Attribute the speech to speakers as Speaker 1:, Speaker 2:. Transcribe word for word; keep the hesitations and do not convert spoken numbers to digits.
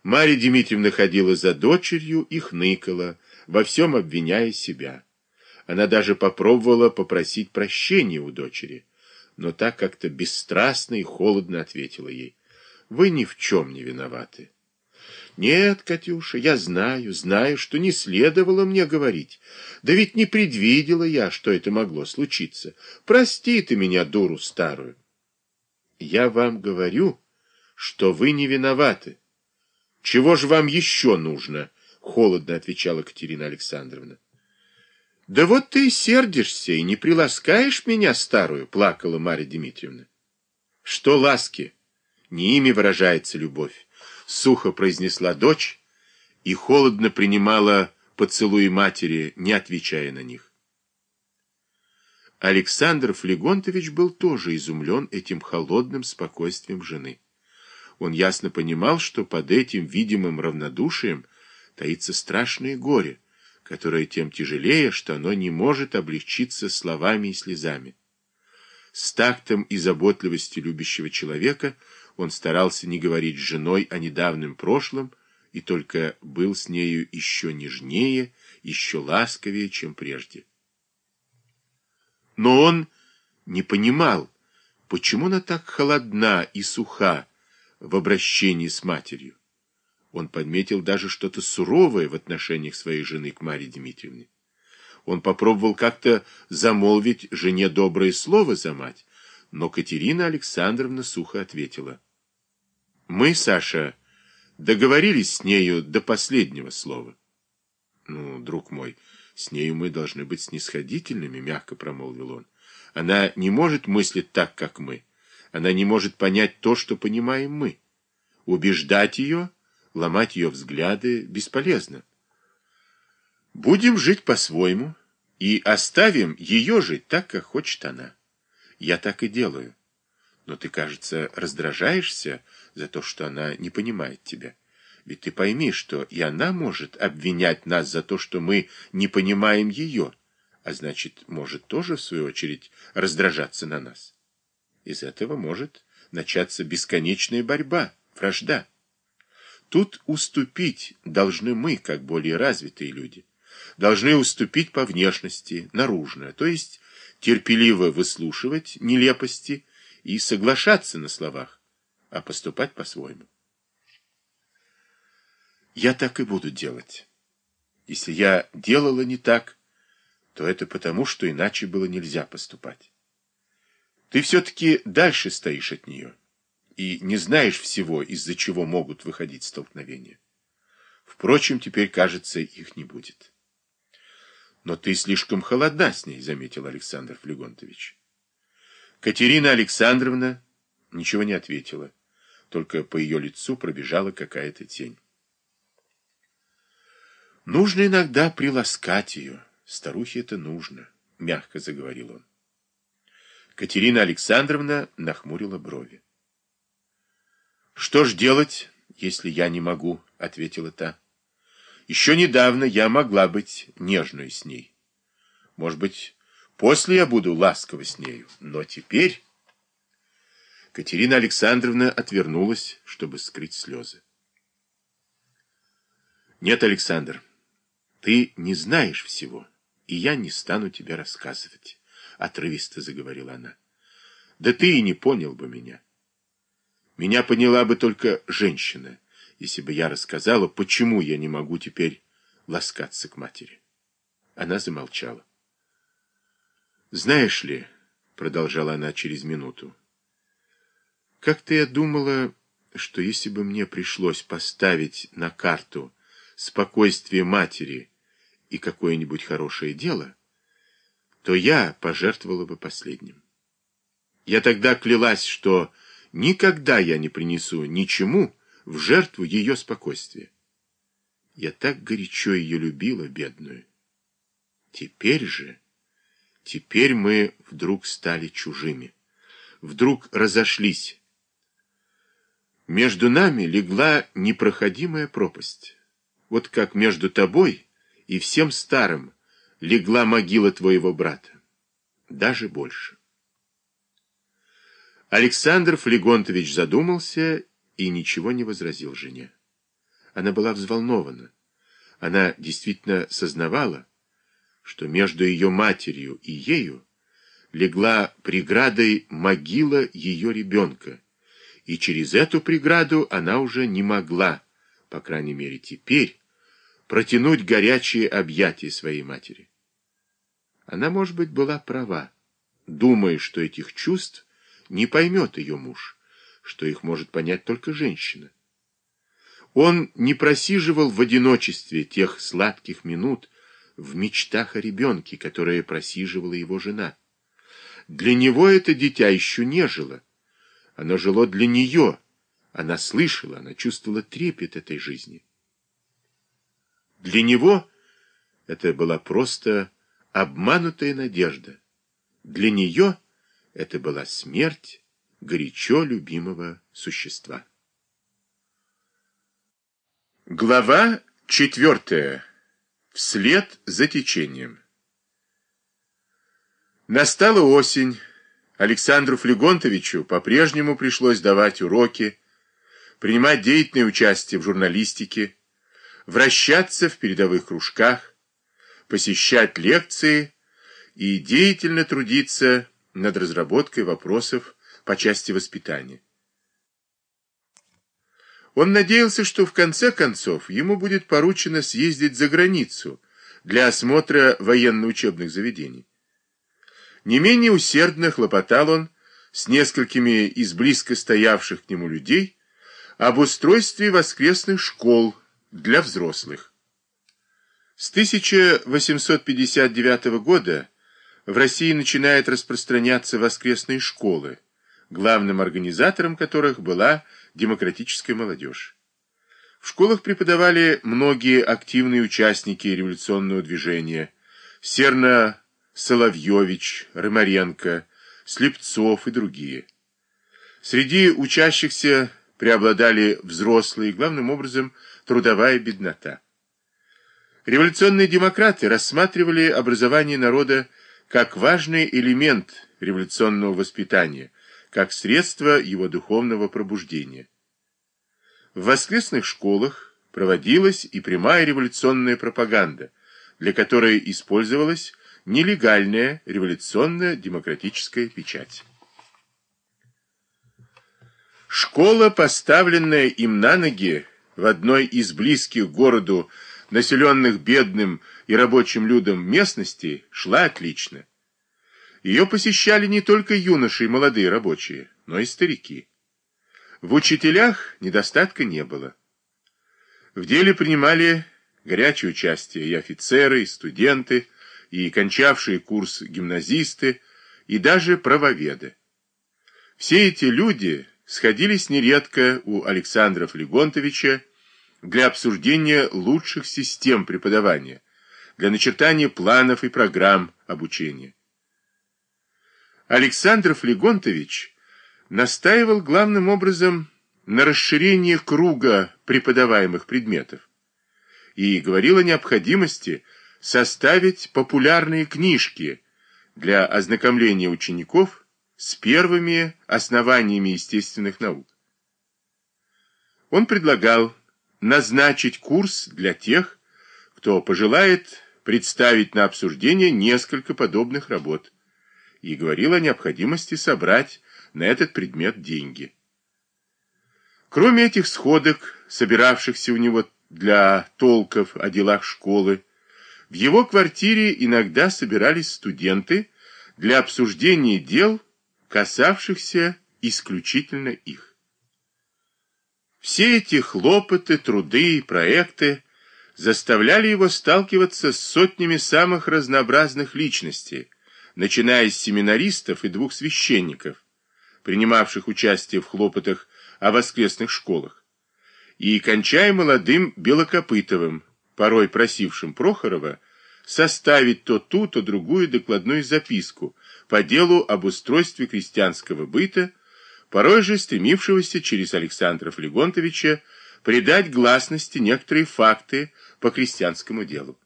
Speaker 1: Марья Дмитриевна ходила за дочерью и хныкала, во всем обвиняя себя. Она даже попробовала попросить прощения у дочери, но так как-то бесстрастно и холодно ответила ей: «Вы ни в чем не виноваты». «Нет, Катюша, я знаю, знаю, что не следовало мне говорить. Да ведь не предвидела я, что это могло случиться. Прости ты меня, дуру старую». «Я вам говорю, что вы не виноваты. Чего же вам еще нужно?» — холодно отвечала Катерина Александровна. «Да вот ты и сердишься, и не приласкаешь меня, старую», — плакала Марья Дмитриевна. «Что ласки? Не ими выражается любовь», — сухо произнесла дочь и холодно принимала поцелуи матери, не отвечая на них. Александр Флегонтович был тоже изумлен этим холодным спокойствием жены. Он ясно понимал, что под этим видимым равнодушием таится страшное горе, которое тем тяжелее, что оно не может облегчиться словами и слезами. С тактом и заботливостью любящего человека он старался не говорить с женой о недавнем прошлом и только был с нею еще нежнее, еще ласковее, чем прежде. Но он не понимал, почему она так холодна и суха в обращении с матерью. Он подметил даже что-то суровое в отношениях своей жены к Марье Дмитриевне. Он попробовал как-то замолвить жене доброе слово за мать, но Катерина Александровна сухо ответила: «Мы, Саша, договорились с нею до последнего слова». «Ну, друг мой, с нею мы должны быть снисходительными», — мягко промолвил он. «Она не может мыслить так, как мы. Она не может понять то, что понимаем мы. Убеждать ее, ломать ее взгляды бесполезно. Будем жить по-своему и оставим ее жить так, как хочет она. Я так и делаю. Но ты, кажется, раздражаешься за то, что она не понимает тебя. Ведь ты пойми, что и она может обвинять нас за то, что мы не понимаем ее, а значит, может тоже, в свою очередь, раздражаться на нас. Из этого может начаться бесконечная борьба, вражда. Тут уступить должны мы, как более развитые люди. Должны уступить по внешности, наружно, то есть терпеливо выслушивать нелепости и соглашаться на словах, а поступать по-своему. Я так и буду делать. Если я делала не так, то это потому, что иначе было нельзя поступать. Ты все-таки дальше стоишь от нее и не знаешь всего, из-за чего могут выходить столкновения. Впрочем, теперь, кажется, их не будет. Но ты слишком холодна с ней, заметил Александр Флегонтович. Катерина Александровна ничего не ответила, только по ее лицу пробежала какая-то тень. Нужно иногда приласкать ее. Старухе это нужно, мягко заговорил он. Катерина Александровна нахмурила брови. Что ж делать, если я не могу, ответила та. Еще недавно я могла быть нежной с ней. Может быть, после я буду ласкова с нею, но теперь... Катерина Александровна отвернулась, чтобы скрыть слезы. Нет, Александр, ты не знаешь всего, и я не стану тебе рассказывать, отрывисто заговорила она. Да ты и не понял бы меня. Меня поняла бы только женщина, если бы я рассказала, почему я не могу теперь ласкаться к матери. Она замолчала. Знаешь ли, продолжала она через минуту, как-то я думала, что если бы мне пришлось поставить на карту спокойствие матери и какое-нибудь хорошее дело, то я пожертвовала бы последним. Я тогда клялась, что никогда я не принесу ничему в жертву ее спокойствия. Я так горячо ее любила, бедную. Теперь же, теперь мы вдруг стали чужими, вдруг разошлись. Между нами легла непроходимая пропасть. Вот как между тобой и всем старым легла могила твоего брата. Даже больше. Александр Флегонтович задумался и ничего не возразил жене. Она была взволнована. Она действительно сознавала, что между ее матерью и ею легла преградой могила ее ребенка, и через эту преграду она уже не могла, по крайней мере теперь, протянуть горячие объятия своей матери. Она, может быть, была права, думая, что этих чувств не поймет ее муж, что их может понять только женщина. Он не просиживал в одиночестве тех сладких минут в мечтах о ребенке, которые просиживала его жена. Для него это дитя еще не жило. Оно жило для нее. Она слышала, она чувствовала трепет этой жизни. Для него это была просто обманутая надежда. Для нее это была смерть горячо любимого существа. Глава четвертая. Вслед за течением. Настала осень. Александру Флегонтовичу по-прежнему пришлось давать уроки, принимать деятельное участие в журналистике, вращаться в передовых кружках, посещать лекции и деятельно трудиться над разработкой вопросов по части воспитания. Он надеялся, что в конце концов ему будет поручено съездить за границу для осмотра военно-учебных заведений. Не менее усердно хлопотал он с несколькими из близко стоявших к нему людей об устройстве воскресных школ для взрослых. С тысяча восемьсот пятьдесят девятого года в России начинают распространяться воскресные школы, главным организатором которых была демократическая молодежь. В школах преподавали многие активные участники революционного движения: Серна Соловьевич, Рымаренко, Слепцов и другие. Среди учащихся преобладали взрослые, главным образом трудовая беднота. Революционные демократы рассматривали образование народа как важный элемент революционного воспитания, как средство его духовного пробуждения. В воскресных школах проводилась и прямая революционная пропаганда, для которой использовалась нелегальная революционно-демократическая печать. Школа, поставленная им на ноги в одной из близких к городу, населенных бедным и рабочим людом местностей, шла отлично. Ее посещали не только юноши и молодые рабочие, но и старики. В учителях недостатка не было. В деле принимали горячее участие и офицеры, и студенты, и кончавшие курс гимназисты, и даже правоведы. Все эти люди сходились нередко у Александра Флегонтовича для обсуждения лучших систем преподавания, для начертания планов и программ обучения. Александр Флегонтович настаивал главным образом на расширении круга преподаваемых предметов и говорил о необходимости составить популярные книжки для ознакомления учеников с первыми основаниями естественных наук. Он предлагал назначить курс для тех, кто пожелает представить на обсуждение несколько подобных работ, и говорил о необходимости собрать на этот предмет деньги. Кроме этих сходок, собиравшихся у него для толков о делах школы, в его квартире иногда собирались студенты для обсуждения дел, касавшихся исключительно их. Все эти хлопоты, труды и проекты заставляли его сталкиваться с сотнями самых разнообразных личностей, начиная с семинаристов и двух священников, принимавших участие в хлопотах о воскресных школах, и кончая молодым Белокопытовым, порой просившим Прохорова составить то ту, то другую докладную записку по делу об устройстве крестьянского быта, порой же стремившегося через Александра Флегонтовича придать гласности некоторые факты по крестьянскому делу.